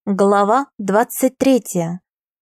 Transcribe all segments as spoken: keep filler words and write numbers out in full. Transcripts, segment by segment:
Глава двадцать третья.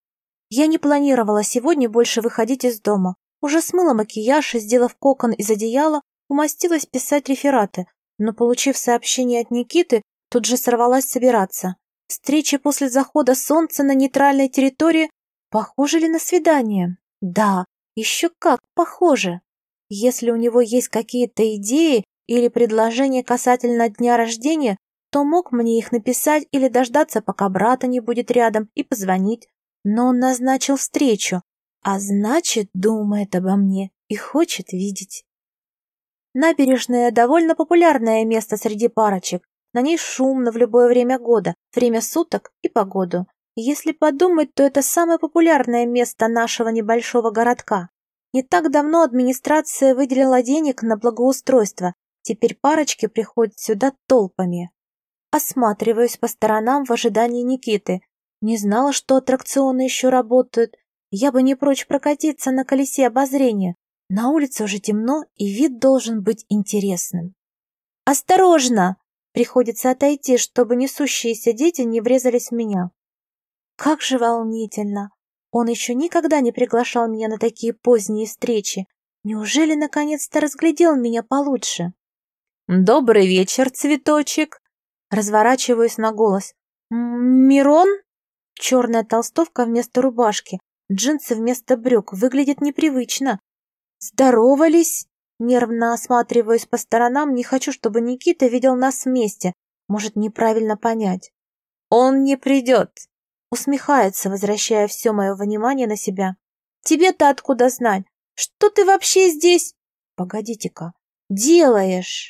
Я не планировала сегодня больше выходить из дома. Уже смыла макияж и, сделав кокон из одеяла, умостилась писать рефераты, но, получив сообщение от Никиты, тут же сорвалась собираться. Встреча после захода солнца на нейтральной территории похожа ли на свидание? Да, еще как похоже. Если у него есть какие-то идеи или предложения касательно дня рождения, то мог мне их написать или дождаться, пока брата не будет рядом, и позвонить. Но он назначил встречу, а значит, думает обо мне и хочет видеть. Набережная — довольно популярное место среди парочек. На ней шумно в любое время года, время суток и погоду. Если подумать, то это самое популярное место нашего небольшого городка. Не так давно администрация выделила денег на благоустройство. Теперь парочки приходят сюда толпами. Осматриваюсь по сторонам в ожидании Никиты. Не знала, что аттракционы еще работают. Я бы не прочь прокатиться на колесе обозрения. На улице уже темно, и вид должен быть интересным. «Осторожно!» Приходится отойти, чтобы несущиеся дети не врезались в меня. Как же волнительно! Он еще никогда не приглашал меня на такие поздние встречи. Неужели наконец-то разглядел меня получше? «Добрый вечер, цветочек!» Разворачиваюсь на голос. «Мирон?» Черная толстовка вместо рубашки, джинсы вместо брюк. Выглядит непривычно. «Здоровались?» Нервно осматриваюсь по сторонам. Не хочу, чтобы Никита видел нас вместе. Может неправильно понять. «Он не придет!» Усмехается, возвращая все мое внимание на себя. «Тебе-то откуда знать? Что ты вообще здесь?» «Погодите-ка. Делаешь?»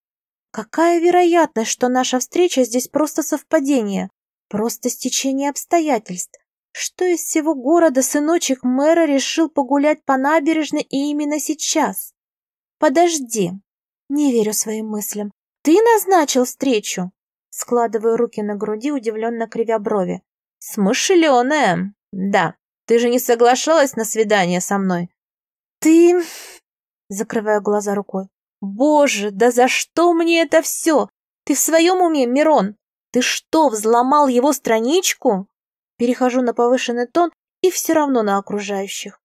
Какая вероятность, что наша встреча здесь просто совпадение, просто стечение обстоятельств? Что из всего города сыночек мэра решил погулять по набережной и именно сейчас? Подожди, не верю своим мыслям. Ты назначил встречу? Складываю руки на груди, удивленно кривя брови. Смышленая. Да, ты же не соглашалась на свидание со мной. Ты... Закрываю глаза рукой. Боже, да за что мне это все? Ты в своем уме, Мирон? Ты что, взломал его страничку? Перехожу на повышенный тон и все равно на окружающих.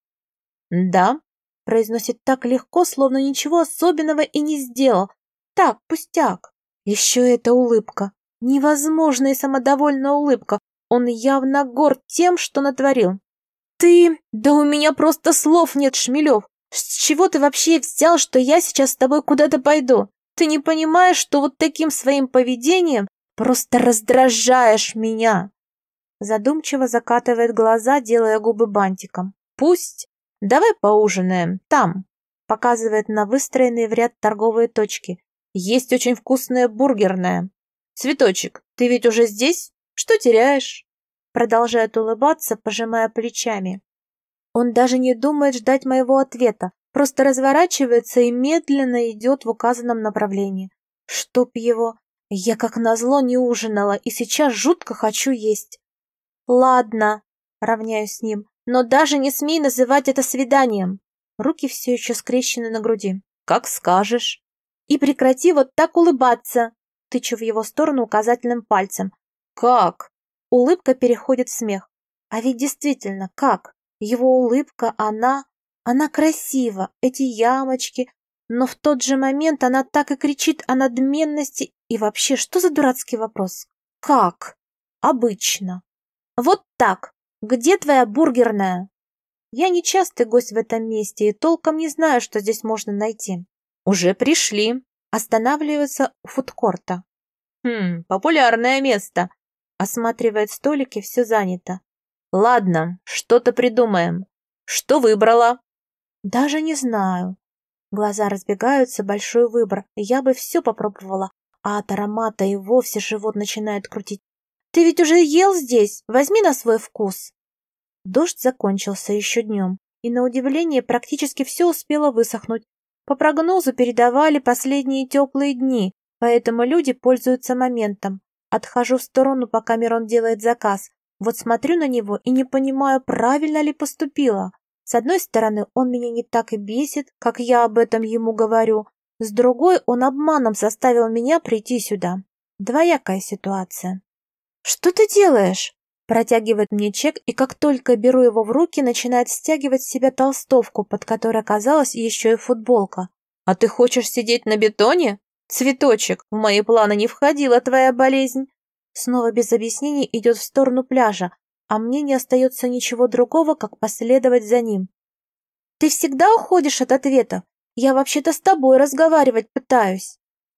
Да, произносит так легко, словно ничего особенного и не сделал. Так, пустяк. Еще эта улыбка. Невозможная и самодовольная улыбка. Он явно горд тем, что натворил. Ты... Да у меня просто слов нет, Шмелев. С чего ты вообще взял, что я сейчас с тобой куда-то пойду? Ты не понимаешь, что вот таким своим поведением просто раздражаешь меня?» Задумчиво закатывает глаза, делая губы бантиком. «Пусть. Давай поужинаем. Там». Показывает на выстроенные в ряд торговые точки. «Есть очень вкусная бургерная. Цветочек, ты ведь уже здесь? Что теряешь?» Продолжает улыбаться, пожимая плечами. Он даже не думает ждать моего ответа, просто разворачивается и медленно идет в указанном направлении. Чтоб его... Я как назло не ужинала и сейчас жутко хочу есть. Ладно, равняюсь с ним, но даже не смей называть это свиданием. Руки все еще скрещены на груди. Как скажешь. И прекрати вот так улыбаться. Тычу в его сторону указательным пальцем. Как? Улыбка переходит в смех. А ведь действительно, как? Его улыбка, она... Она красива, эти ямочки, но в тот же момент она так и кричит о надменности. И вообще, что за дурацкий вопрос? Как? Обычно. Вот так. Где твоя бургерная? Я не частый гость в этом месте и толком не знаю, что здесь можно найти. Уже пришли. Останавливается у фудкорта. Хм, популярное место. Осматривает столики, все занято. Ладно, что-то придумаем. Что выбрала? Даже не знаю. Глаза разбегаются, большой выбор. Я бы все попробовала, а от аромата и вовсе живот начинает крутить. Ты ведь уже ел здесь? Возьми на свой вкус. Дождь закончился еще днем, и на удивление практически все успело высохнуть. По прогнозу передавали последние теплые дни, поэтому люди пользуются моментом. Отхожу в сторону, пока Мирон делает заказ. Вот смотрю на него и не понимаю, правильно ли поступила. С одной стороны, он меня не так и бесит, как я об этом ему говорю. С другой, он обманом заставил меня прийти сюда. Двоякая ситуация. «Что ты делаешь?» Протягивает мне чек, и как только беру его в руки, начинает стягивать с себя толстовку, под которой оказалась еще и футболка. «А ты хочешь сидеть на бетоне? Цветочек, в мои планы не входила твоя болезнь». Снова без объяснений идет в сторону пляжа, а мне не остается ничего другого, как последовать за ним. «Ты всегда уходишь от ответа? Я вообще-то с тобой разговаривать пытаюсь».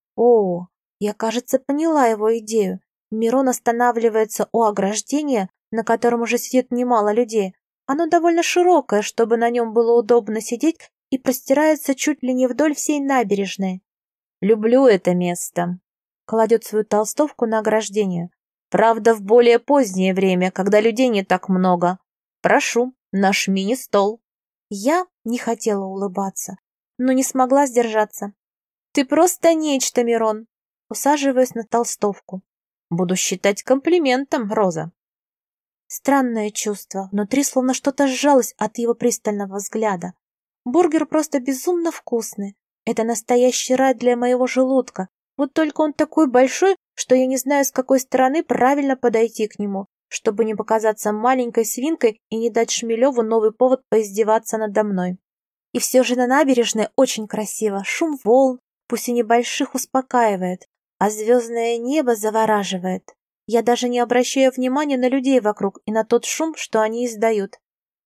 О, я, кажется, поняла его идею. Мирон останавливается у ограждения, на котором уже сидит немало людей. Оно довольно широкое, чтобы на нем было удобно сидеть, и простирается чуть ли не вдоль всей набережной. «Люблю это место», — кладет свою толстовку на ограждение. «Правда, в более позднее время, когда людей не так много. Прошу, наш мини-стол». Я не хотела улыбаться, но не смогла сдержаться. «Ты просто нечто, Мирон!» Усаживаясь на толстовку. «Буду считать комплиментом, Роза». Странное чувство, внутри словно что-то сжалось от его пристального взгляда. Бургер просто безумно вкусный. Это настоящий рай для моего желудка. Вот только он такой большой, что я не знаю, с какой стороны правильно подойти к нему, чтобы не показаться маленькой свинкой и не дать Шмелеву новый повод поиздеваться надо мной. И все же на набережной очень красиво. Шум волн, пусть и небольших, успокаивает, а звездное небо завораживает. Я даже не обращаю внимания на людей вокруг и на тот шум, что они издают.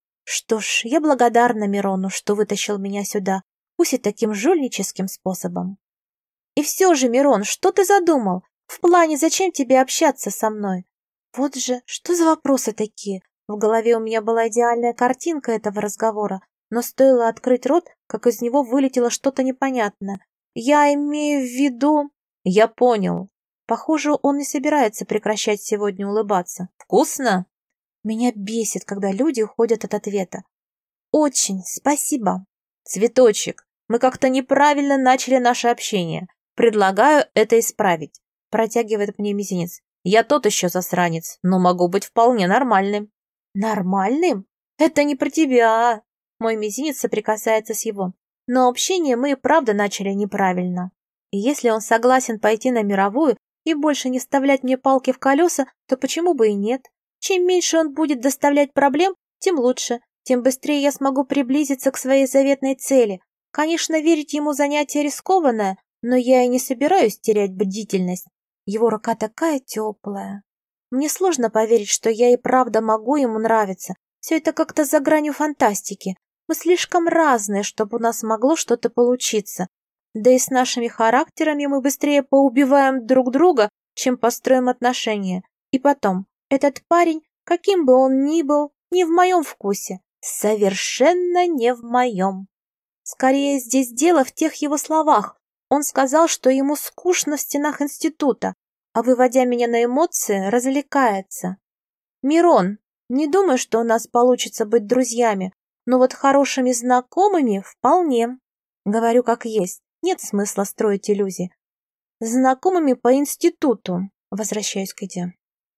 Что ж, я благодарна Мирону, что вытащил меня сюда, пусть и таким жульническим способом. И все же, Мирон, что ты задумал? В плане, зачем тебе общаться со мной? Вот же, что за вопросы такие? В голове у меня была идеальная картинка этого разговора, но стоило открыть рот, как из него вылетело что-то непонятное. Я имею в виду... Я понял. Похоже, он не собирается прекращать сегодня улыбаться. Вкусно? Меня бесит, когда люди уходят от ответа. Очень, спасибо. Цветочек, мы как-то неправильно начали наше общение. Предлагаю это исправить. Протягивает мне мизинец. Я тот еще засранец, но могу быть вполне нормальным. Нормальным? Это не про тебя. Мой мизинец соприкасается с его. Но общение мы и правда начали неправильно. И если он согласен пойти на мировую и больше не вставлять мне палки в колеса, то почему бы и нет? Чем меньше он будет доставлять проблем, тем лучше, тем быстрее я смогу приблизиться к своей заветной цели. Конечно, верить ему занятие рискованное, но я и не собираюсь терять бдительность. Его рука такая теплая. Мне сложно поверить, что я и правда могу ему нравиться. Все это как-то за гранью фантастики. Мы слишком разные, чтобы у нас могло что-то получиться. Да и с нашими характерами мы быстрее поубиваем друг друга, чем построим отношения. И потом, этот парень, каким бы он ни был, не в моем вкусе. Совершенно не в моем. Скорее, здесь дело в тех его словах. Он сказал, что ему скучно в стенах института, а, выводя меня на эмоции, развлекается. Мирон, не думаю, что у нас получится быть друзьями, но вот хорошими знакомыми вполне. Говорю как есть, нет смысла строить иллюзии. Знакомыми по институту, возвращаюсь к идее.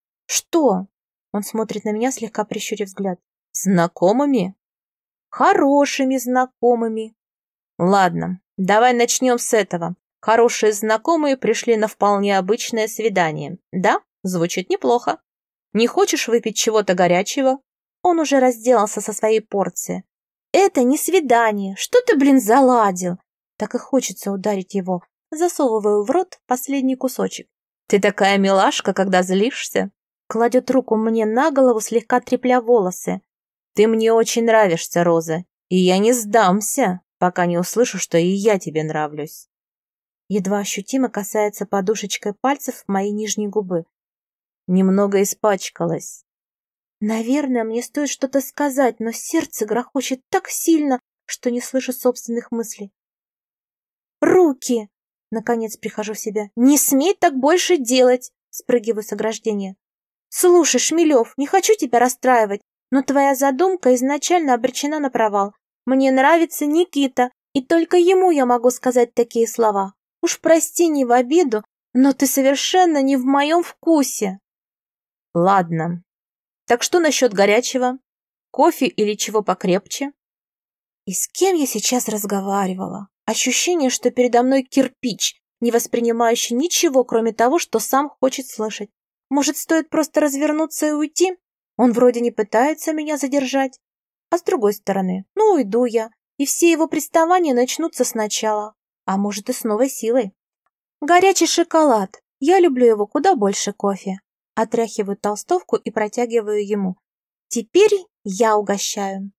Что? Он смотрит на меня, слегка прищурив взгляд. Знакомыми? Хорошими знакомыми. Ладно, давай начнем с этого. Хорошие знакомые пришли на вполне обычное свидание. Да, звучит неплохо. Не хочешь выпить чего-то горячего? Он уже разделался со своей порцией. Это не свидание. Что ты, блин, заладил? Так и хочется ударить его. Засовываю в рот последний кусочек. Ты такая милашка, когда злишься. Кладет руку мне на голову, слегка трепля волосы. Ты мне очень нравишься, Роза, и я не сдамся, пока не услышу, что и я тебе нравлюсь. Едва ощутимо касается подушечкой пальцев моей нижней губы. Немного испачкалась. Наверное, мне стоит что-то сказать, но сердце грохочет так сильно, что не слышу собственных мыслей. Руки! Наконец прихожу в себя. Не смей так больше делать! Спрыгиваю с ограждения. Слушай, Шмелев, не хочу тебя расстраивать, но твоя задумка изначально обречена на провал. Мне нравится Никита, и только ему я могу сказать такие слова. Уж прости, не в обиду, но ты совершенно не в моем вкусе. Ладно. Так что насчет горячего? Кофе или чего покрепче? И с кем я сейчас разговаривала? Ощущение, что передо мной кирпич, не воспринимающий ничего, кроме того, что сам хочет слышать. Может, стоит просто развернуться и уйти? Он вроде не пытается меня задержать. А с другой стороны, ну уйду я, и все его приставания начнутся сначала. А может, и с новой силой. Горячий шоколад. Я люблю его куда больше кофе. Отряхиваю толстовку и протягиваю ему. Теперь я угощаю.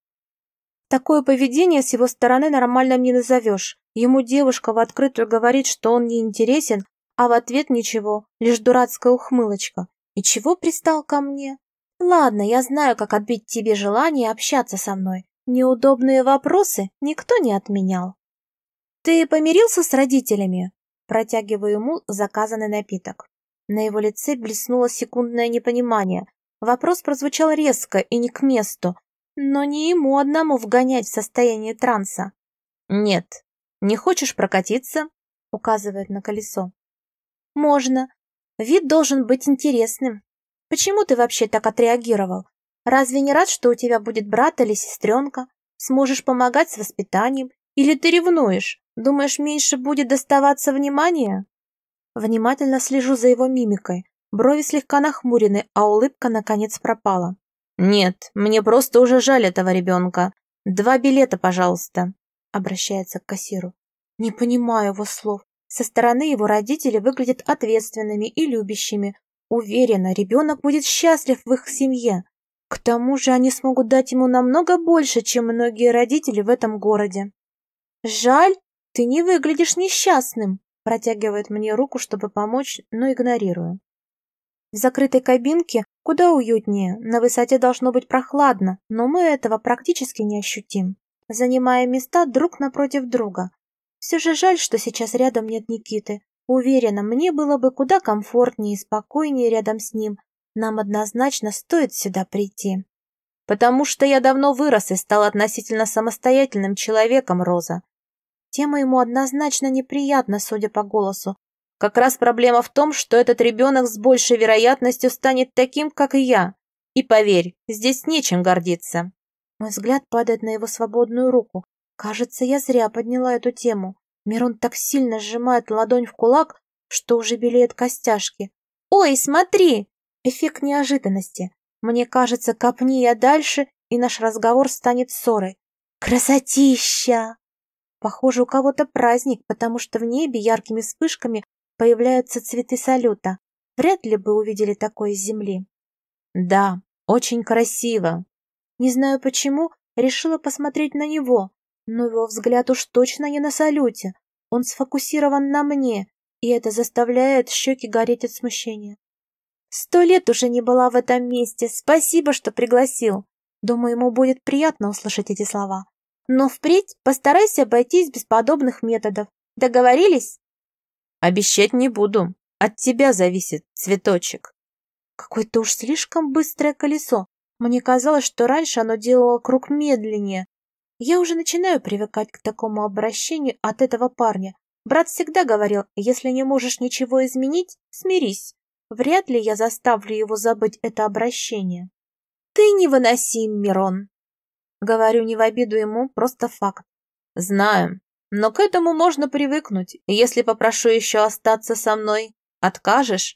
Такое поведение с его стороны нормальным не назовешь. Ему девушка в открытую говорит, что он не интересен, а в ответ ничего, лишь дурацкая ухмылочка. И чего пристал ко мне? Ладно, я знаю, как отбить тебе желание общаться со мной. Неудобные вопросы никто не отменял. Ты помирился с родителями? Протягиваю ему заказанный напиток. На его лице блеснуло секундное непонимание. Вопрос прозвучал резко и не к месту, но не ему одному вгонять в состояние транса. «Нет, не хочешь прокатиться?» — указывает на колесо. «Можно. Вид должен быть интересным. Почему ты вообще так отреагировал? Разве не рад, что у тебя будет брат или сестренка? Сможешь помогать с воспитанием? Или ты ревнуешь? Думаешь, меньше будет доставаться внимания?» Внимательно слежу за его мимикой. Брови слегка нахмурены, а улыбка наконец пропала. «Нет, мне просто уже жаль этого ребенка. Два билета, пожалуйста», — обращается к кассиру. Не понимаю его слов. Со стороны его родители выглядят ответственными и любящими. Уверена, ребенок будет счастлив в их семье. К тому же они смогут дать ему намного больше, чем многие родители в этом городе. «Жаль, ты не выглядишь несчастным», — протягивает мне руку, чтобы помочь, но игнорирую. В закрытой кабинке куда уютнее, на высоте должно быть прохладно, но мы этого практически не ощутим, занимая места друг напротив друга. Все же жаль, что сейчас рядом нет Никиты. Уверена, мне было бы куда комфортнее и спокойнее рядом с ним. Нам однозначно стоит сюда прийти. Потому что я давно вырос и стал относительно самостоятельным человеком, Роза. Тема ему однозначно неприятна, судя по голосу. Как раз проблема в том, что этот ребенок с большей вероятностью станет таким, как и я. И поверь, здесь нечем гордиться. Мой взгляд падает на его свободную руку. Кажется, я зря подняла эту тему. Мирон так сильно сжимает ладонь в кулак, что уже белеют костяшки. «Ой, смотри!» Эффект неожиданности. Мне кажется, копни я дальше, и наш разговор станет ссорой. «Красотища!» Похоже, у кого-то праздник, потому что в небе яркими вспышками появляются цветы салюта. Вряд ли бы увидели такое с земли. Да, очень красиво. Не знаю почему, решила посмотреть на него, но его взгляд уж точно не на салюте. Он сфокусирован на мне, и это заставляет щеки гореть от смущения. Сто лет уже не была в этом месте. Спасибо, что пригласил. Думаю, ему будет приятно услышать эти слова. Но впредь постарайся обойтись без подобных методов. Договорились? Обещать не буду. От тебя зависит, цветочек. Какое-то уж слишком быстрое колесо. Мне казалось, что раньше оно делало круг медленнее. Я уже начинаю привыкать к такому обращению от этого парня. Брат всегда говорил, если не можешь ничего изменить, смирись. Вряд ли я заставлю его забыть это обращение. Ты невыносим, Мирон. Говорю не в обиду ему, просто факт. Знаю, но к этому можно привыкнуть. Если попрошу еще остаться со мной, откажешь?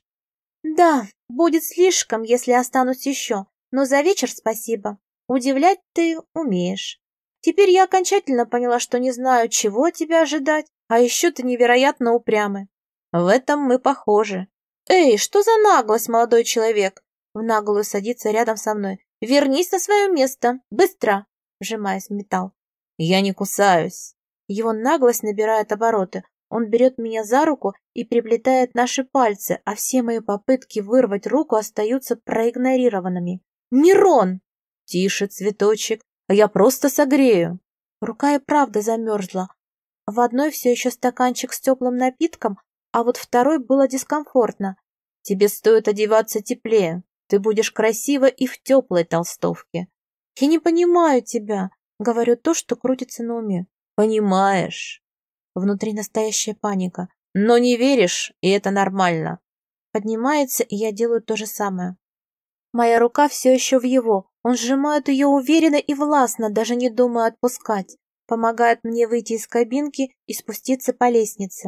Да, будет слишком, если останусь еще, но за вечер спасибо. Удивлять ты умеешь. Теперь я окончательно поняла, что не знаю, чего от тебя ожидать, а еще ты невероятно упрямый. В этом мы похожи. Эй, что за наглость, молодой человек? В наглую садится рядом со мной. Вернись на свое место, быстро, вжимаясь в металл. Я не кусаюсь. Его наглость набирает обороты. Он берет меня за руку и приплетает наши пальцы, а все мои попытки вырвать руку остаются проигнорированными. Мирон! Тише, цветочек, я просто согрею. Рука и правда замерзла. В одной все еще стаканчик с теплым напитком, а вот второй было дискомфортно. Тебе стоит одеваться теплее. Ты будешь красива и в теплой толстовке. Я не понимаю тебя. Говорю то, что крутится на уме. Понимаешь. Внутри настоящая паника. Но не веришь, и это нормально. Поднимается, и я делаю то же самое. Моя рука все еще в его. Он сжимает ее уверенно и властно, даже не думая отпускать. Помогает мне выйти из кабинки и спуститься по лестнице.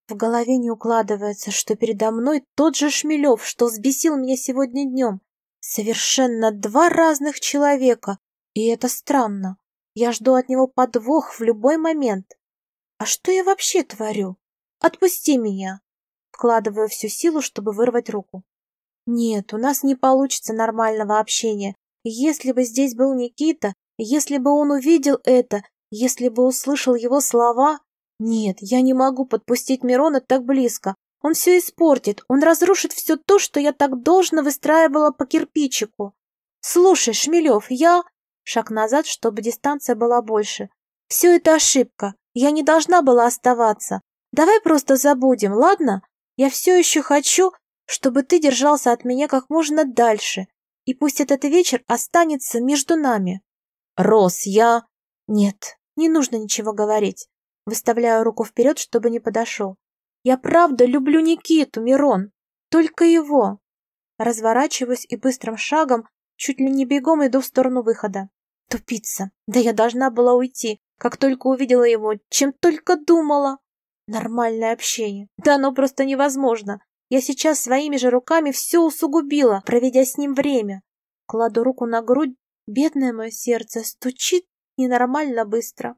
В голове не укладывается, что передо мной тот же Шмелев, что взбесил меня сегодня днем. Совершенно два разных человека, и это странно. Я жду от него подвох в любой момент. А что я вообще творю? Отпусти меня. Вкладываю всю силу, чтобы вырвать руку. Нет, у нас не получится нормального общения. Если бы здесь был Никита, если бы он увидел это, если бы услышал его слова... Нет, я не могу подпустить Мирона так близко. Он все испортит, он разрушит все то, что я так должно выстраивала по кирпичику. Слушай, Шмелев, я... Шаг назад, чтобы дистанция была больше. Все это ошибка. Я не должна была оставаться. Давай просто забудем, ладно? Я все еще хочу, чтобы ты держался от меня как можно дальше. И пусть этот вечер останется между нами. Рос, я... Нет, не нужно ничего говорить. Выставляю руку вперед, чтобы не подошел. Я правда люблю Никиту, Мирон. Только его. Разворачиваюсь и быстрым шагом, чуть ли не бегом иду в сторону выхода. Тупица. Да я должна была уйти, как только увидела его, чем только думала. Нормальное общение. Да оно просто невозможно. Я сейчас своими же руками все усугубила, проведя с ним время. Кладу руку на грудь. Бедное мое сердце стучит ненормально быстро.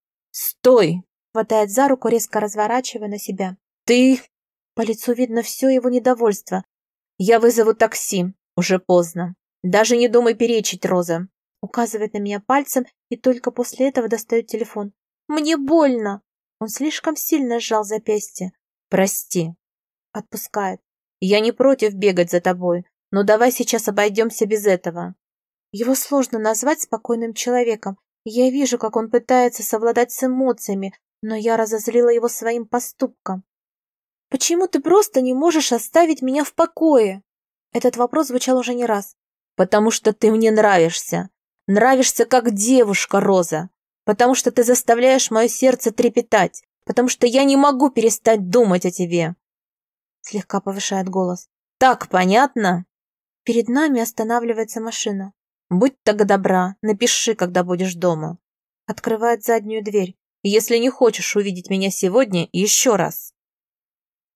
«Стой!» Хватает за руку, резко разворачивая на себя. «Ты...» По лицу видно все его недовольство. «Я вызову такси. Уже поздно. Даже не думай перечить, Роза». Указывает на меня пальцем и только после этого достает телефон. «Мне больно!» Он слишком сильно сжал запястье. «Прости». Отпускает. «Я не против бегать за тобой, но давай сейчас обойдемся без этого». Его сложно назвать спокойным человеком. Я вижу, как он пытается совладать с эмоциями, но я разозлила его своим поступком. «Почему ты просто не можешь оставить меня в покое?» Этот вопрос звучал уже не раз. «Потому что ты мне нравишься. Нравишься как девушка, Роза. Потому что ты заставляешь мое сердце трепетать. Потому что я не могу перестать думать о тебе». Слегка повышает голос. «Так понятно?» Перед нами останавливается машина. «Будь так добра, напиши, когда будешь дома». Открывает заднюю дверь. «Если не хочешь увидеть меня сегодня, еще раз».